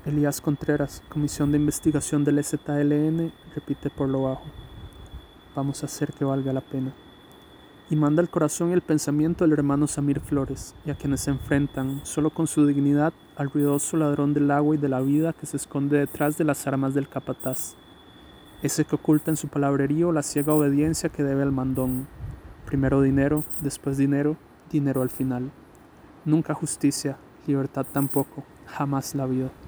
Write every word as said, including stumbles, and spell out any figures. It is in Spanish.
Elías Contreras, Comisión de Investigación del E Z L N, repite por lo bajo: vamos a hacer que valga la pena. Y manda el corazón y el pensamiento del hermano Samir Flores, y a quienes se enfrentan, solo con su dignidad, al ruidoso ladrón del agua y de la vida que se esconde detrás de las armas del capataz. Ese que oculta en su palabrerío la ciega obediencia que debe al mandón. Primero dinero, después dinero, dinero al final. Nunca justicia, libertad tampoco, jamás la vida.